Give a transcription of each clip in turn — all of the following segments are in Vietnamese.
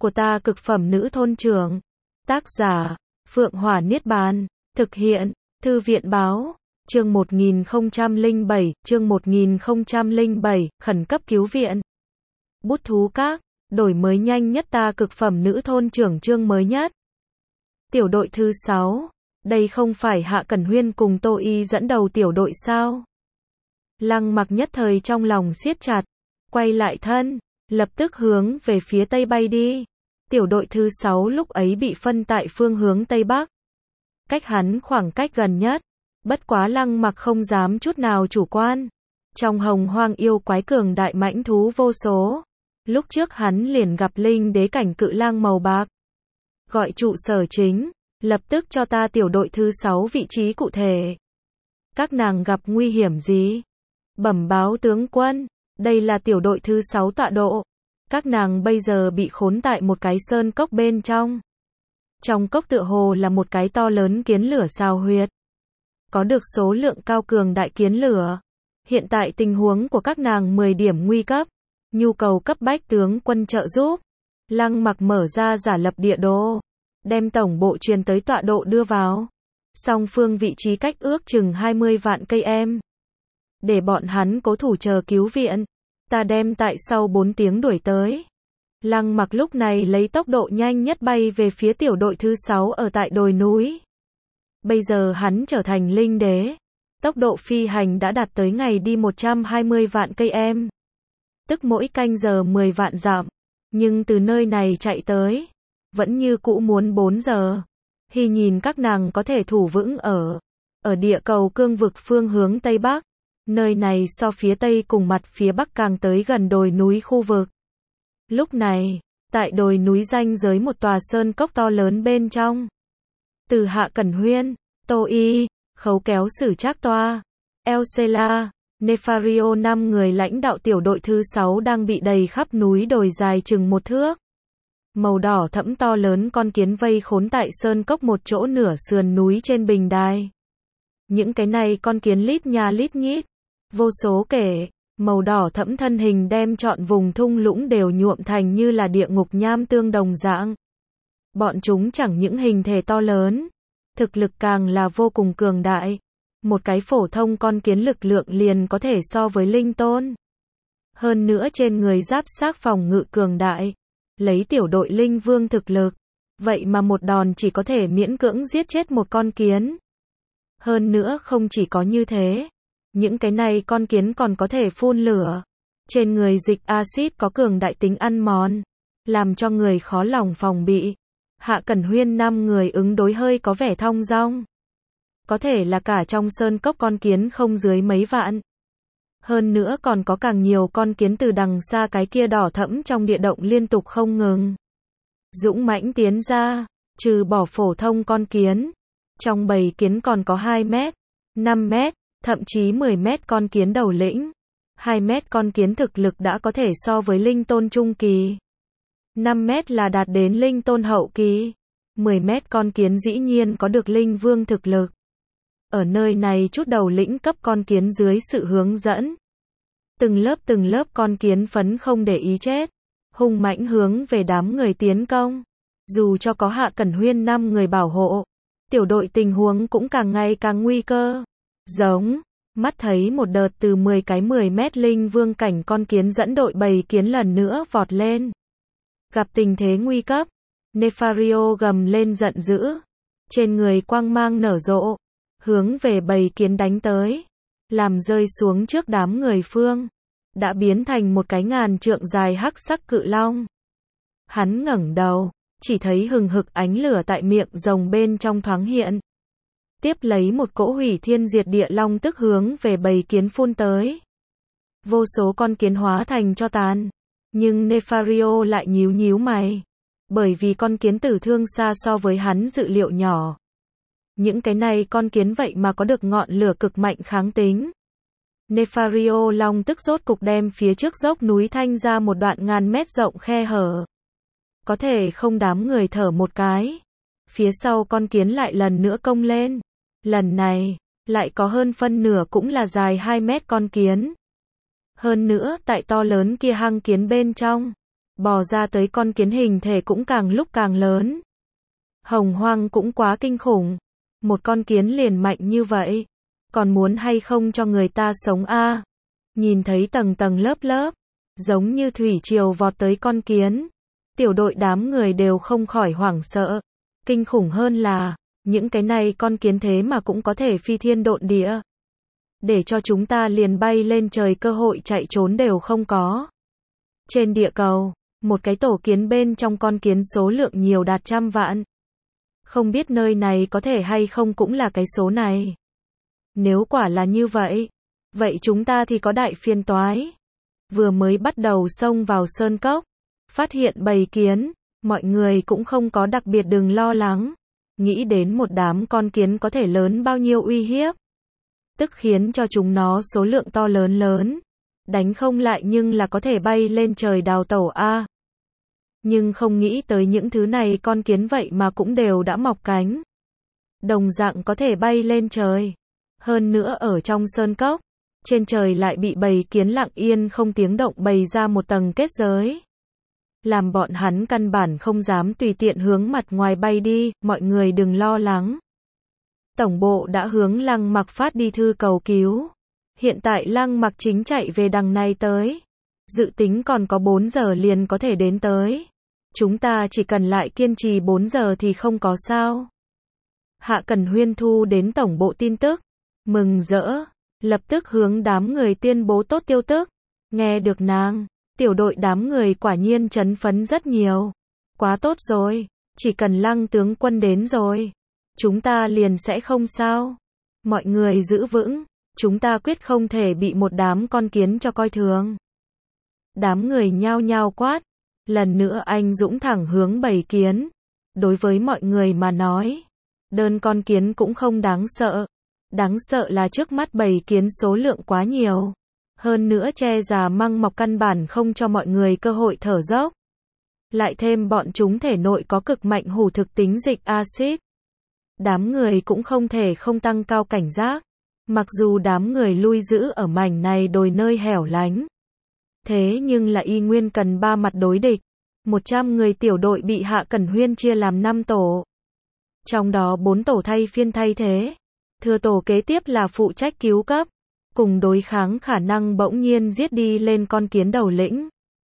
của ta cực phẩm nữ thôn trưởng. Tác giả, Phượng Hỏa Niết Bàn. Thực hiện, Thư viện báo. Chương 1007, chương 1007, khẩn cấp cứu viện. Bút thú các, đổi mới nhanh nhất ta cực phẩm nữ thôn trưởng chương mới nhất. Tiểu đội thứ 6, đây không phải Hạ Cẩn Huyên cùng Tô Y dẫn đầu tiểu đội sao? Lăng Mặc nhất thời trong lòng siết chặt, quay lại thân, lập tức hướng về phía tây bay đi. Tiểu đội thứ 6 lúc ấy bị phân tại phương hướng tây bắc, cách hắn khoảng cách gần nhất. Bất quá Lăng Mặc không dám chút nào chủ quan. Trong hồng hoang yêu quái cường đại mãnh thú vô số. Lúc trước hắn liền gặp linh đế cảnh cự lang màu bạc. Gọi trụ sở chính, lập tức cho ta tiểu đội thứ 6 vị trí cụ thể. Các nàng gặp nguy hiểm gì? Bẩm báo tướng quân, đây là tiểu đội thứ 6 tọa độ. Các nàng bây giờ bị khốn tại một cái sơn cốc bên trong. Trong cốc tựa hồ là một cái to lớn kiến lửa xào huyệt. Có được số lượng cao cường đại kiến lửa. Hiện tại tình huống của các nàng 10 điểm nguy cấp. Nhu cầu cấp bách tướng quân trợ giúp. Lăng Mặc mở ra giả lập địa đồ. Đem tổng bộ truyền tới tọa độ đưa vào. Song phương vị trí cách ước chừng 20 vạn cây em. Để bọn hắn cố thủ chờ cứu viện. Ta đem tại sau 4 tiếng đuổi tới. Lăng Mặc lúc này lấy tốc độ nhanh nhất bay về phía tiểu đội thứ 6 ở tại đồi núi. Bây giờ hắn trở thành linh đế. Tốc độ phi hành đã đạt tới ngày đi 120 vạn cây em. Tức mỗi canh giờ 10 vạn dặm. Nhưng từ nơi này chạy tới, vẫn như cũ muốn 4 giờ. Hy nhìn các nàng có thể thủ vững ở địa cầu cương vực phương hướng Tây Bắc. Nơi này so phía Tây cùng mặt phía Bắc càng tới gần đồi núi khu vực. Lúc này, tại đồi núi ranh giới một tòa sơn cốc to lớn bên trong. Từ Hạ Cẩn Huyên, Tô Y, Khấu Kéo Sử Trác Toa, Elsela, Nefario 5 người lãnh đạo tiểu đội thứ 6 đang bị đầy khắp núi đồi dài chừng 1 thước. Màu đỏ thẫm to lớn con kiến vây khốn tại sơn cốc một chỗ nửa sườn núi trên bình đài. Những cái này con kiến lít nha lít nhít, vô số kể, màu đỏ thẫm thân hình đem trọn vùng thung lũng đều nhuộm thành như là địa ngục nham tương đồng dạng. Bọn chúng chẳng những hình thể to lớn, thực lực càng là vô cùng cường đại. Một cái phổ thông con kiến lực lượng liền có thể so với linh tôn. Hơn nữa trên người giáp xác phòng ngự cường đại. Lấy tiểu đội linh vương thực lực, vậy mà một đòn chỉ có thể miễn cưỡng giết chết một con kiến. Hơn nữa không chỉ có như thế, những cái này con kiến còn có thể phun lửa. Trên người dịch axit có cường đại tính ăn mòn, làm cho người khó lòng phòng bị. Hạ Cẩn Huyên 5 người ứng đối hơi có vẻ thong dong. Có thể là cả trong sơn cốc con kiến không dưới mấy vạn. Hơn nữa còn có càng nhiều con kiến từ đằng xa cái kia đỏ thẫm trong địa động liên tục không ngừng dũng mãnh tiến ra, trừ bỏ phổ thông con kiến. Trong bầy kiến còn có 2 mét, 5 mét, thậm chí 10 mét con kiến đầu lĩnh. 2 mét con kiến thực lực đã có thể so với linh tôn trung kỳ. 5 mét là đạt đến linh tôn hậu kỳ. 10 mét con kiến dĩ nhiên có được linh vương thực lực. Ở nơi này chút đầu lĩnh cấp con kiến dưới sự hướng dẫn. Từng lớp con kiến phấn không để ý chết. Hung mãnh hướng về đám người tiến công. Dù cho có Hạ Cẩn Huyên 5 người bảo hộ. Tiểu đội tình huống cũng càng ngày càng nguy cơ. Giống, mắt thấy một đợt từ 10 cái 10 mét linh vương cảnh con kiến dẫn đội bầy kiến lần nữa vọt lên. Gặp tình thế nguy cấp. Nefario gầm lên giận dữ. Trên người quang mang nở rộ. Hướng về bầy kiến đánh tới. Làm rơi xuống trước đám người phương. Đã biến thành một cái ngàn trượng dài hắc sắc cự long. Hắn ngẩng đầu. Chỉ thấy hừng hực ánh lửa tại miệng rồng bên trong thoáng hiện. Tiếp lấy một cỗ hủy thiên diệt địa long tức hướng về bầy kiến phun tới. Vô số con kiến hóa thành tro tàn. Nhưng Nefario lại nhíu nhíu mày. Bởi vì con kiến tử thương xa so với hắn dự liệu nhỏ. Những cái này con kiến vậy mà có được ngọn lửa cực mạnh kháng tính. Nefario long tức rốt cục đem phía trước dốc núi thanh ra một đoạn ngàn mét rộng khe hở. Có thể không đám người thở một cái. Phía sau con kiến lại lần nữa công lên. Lần này, lại có hơn phân nửa cũng là dài 2 mét con kiến. Hơn nữa, tại to lớn kia hang kiến bên trong, bò ra tới con kiến hình thể cũng càng lúc càng lớn. Hồng hoang cũng quá kinh khủng. Một con kiến liền mạnh như vậy. Còn muốn hay không cho người ta sống a? Nhìn thấy tầng tầng lớp lớp, giống như thủy triều vọt tới con kiến. Tiểu đội đám người đều không khỏi hoảng sợ. Kinh khủng hơn là, những cái này con kiến thế mà cũng có thể phi thiên độn địa. Để cho chúng ta liền bay lên trời cơ hội chạy trốn đều không có. Trên địa cầu, một cái tổ kiến bên trong con kiến số lượng nhiều đạt 100 vạn. Không biết nơi này có thể hay không cũng là cái số này. Nếu quả là như vậy, vậy chúng ta thì có đại phiền toái. Vừa mới bắt đầu xông vào sơn cốc, phát hiện bầy kiến, mọi người cũng không có đặc biệt đừng lo lắng. Nghĩ đến một đám con kiến có thể lớn bao nhiêu uy hiếp. Tức khiến cho chúng nó số lượng to lớn lớn. Đánh không lại nhưng là có thể bay lên trời đào tẩu a. Nhưng không nghĩ tới những thứ này con kiến vậy mà cũng đều đã mọc cánh. Đồng dạng có thể bay lên trời. Hơn nữa ở trong sơn cốc, trên trời lại bị bầy kiến lặng yên không tiếng động bày ra một tầng kết giới. Làm bọn hắn căn bản không dám tùy tiện hướng mặt ngoài bay đi, mọi người đừng lo lắng. Tổng bộ đã hướng Lăng Mặc phát đi thư cầu cứu. Hiện tại Lăng Mặc chính chạy về đằng này tới. Dự tính còn có 4 giờ liền có thể đến tới. Chúng ta chỉ cần lại kiên trì 4 giờ thì không có sao. Hạ Cẩn Huyên thu đến tổng bộ tin tức. Mừng rỡ. Lập tức hướng đám người tuyên bố tốt tiêu tức. Nghe được nàng, tiểu đội đám người quả nhiên chấn phấn rất nhiều. Quá tốt rồi. Chỉ cần Lăng tướng quân đến rồi, chúng ta liền sẽ không sao. Mọi người giữ vững. Chúng ta quyết không thể bị một đám con kiến cho coi thường. Đám người nhao nhao quát. Lần nữa anh dũng thẳng hướng bầy kiến. Đối với mọi người mà nói, đơn con kiến cũng không đáng sợ. Đáng sợ là trước mắt bầy kiến số lượng quá nhiều. Hơn nữa che già măng mọc căn bản không cho mọi người cơ hội thở dốc. Lại thêm bọn chúng thể nội có cực mạnh hủ thực tính dịch axit. Đám người cũng không thể không tăng cao cảnh giác. Mặc dù đám người lui giữ ở mảnh này đồi nơi hẻo lánh. Thế nhưng là y nguyên cần 3 mặt đối địch. 100 người tiểu đội bị Hạ Cẩn Huyên chia làm 5 tổ. Trong đó 4 tổ thay phiên thay thế. Thừa tổ kế tiếp là phụ trách cứu cấp. Cùng đối kháng khả năng bỗng nhiên giết đi lên con kiến đầu lĩnh.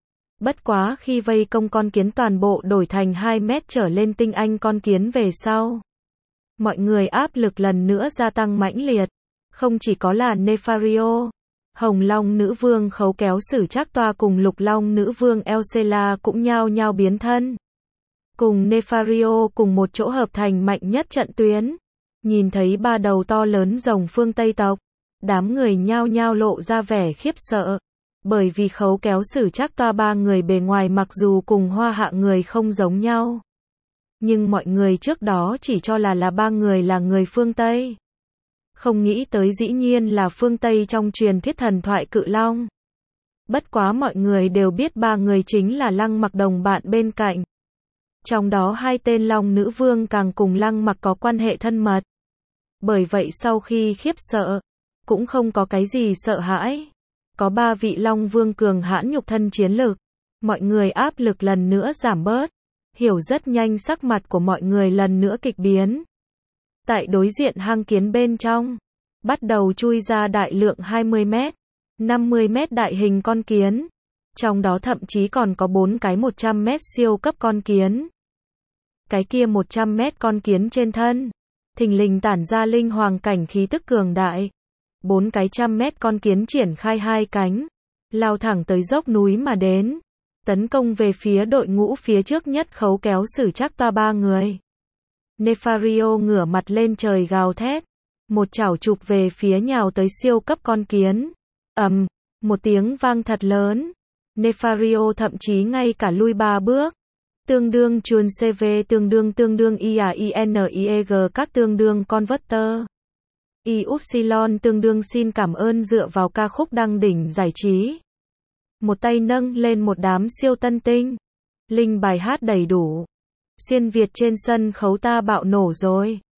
Bất quá khi vây công con kiến toàn bộ đổi thành 2 mét trở lên tinh anh con kiến về sau. Mọi người áp lực lần nữa gia tăng mãnh liệt. Không chỉ có là Nefario, Hồng Long Nữ Vương Khấu Kéo Sử Trác Toa cùng Lục Long Nữ Vương Elsela cũng nhao nhao biến thân. Cùng Nefario cùng một chỗ hợp thành mạnh nhất trận tuyến. Nhìn thấy 3 đầu to lớn rồng phương Tây tộc, đám người nhao nhao lộ ra vẻ khiếp sợ. Bởi vì Khấu Kéo Sử Trác Toa 3 người bề ngoài mặc dù cùng Hoa Hạ người không giống nhau. Nhưng mọi người trước đó chỉ cho là 3 người là người phương Tây. Không nghĩ tới dĩ nhiên là phương Tây trong truyền thuyết thần thoại cự long. Bất quá mọi người đều biết 3 người chính là Lăng Mặc đồng bạn bên cạnh. Trong đó 2 tên Long Nữ Vương càng cùng Lăng Mặc có quan hệ thân mật. Bởi vậy sau khi khiếp sợ, cũng không có cái gì sợ hãi. Có 3 vị Long Vương cường hãn nhục thân chiến lực. Mọi người áp lực lần nữa giảm bớt. Hiểu rất nhanh sắc mặt của mọi người lần nữa kịch biến. Tại đối diện hang kiến bên trong, bắt đầu chui ra đại lượng 20 mét, 50 mét đại hình con kiến. Trong đó thậm chí còn có 4 cái 100 mét siêu cấp con kiến. Cái kia 100 mét con kiến trên thân, thình lình tản ra linh hoàng cảnh khí tức cường đại. 4 cái 100 mét con kiến triển khai 2 cánh, lao thẳng tới dốc núi mà đến. Tấn công về phía đội ngũ phía trước nhất Khấu Kéo Sử Trác Toa 3 người. Nefario ngửa mặt lên trời gào thét. Một chảo chụp về phía nhào tới siêu cấp con kiến. Một tiếng vang thật lớn. Nefario thậm chí ngay cả lui 3 bước. Tương đương chuồn CV tương đương IAINIEG các tương đương converter. Ypsilon tương đương xin cảm ơn dựa vào ca khúc đăng đỉnh giải trí. Một tay nâng lên một đám siêu tân tinh. Linh bài hát đầy đủ. Xuyên Việt trên sân khấu ta bạo nổ rồi.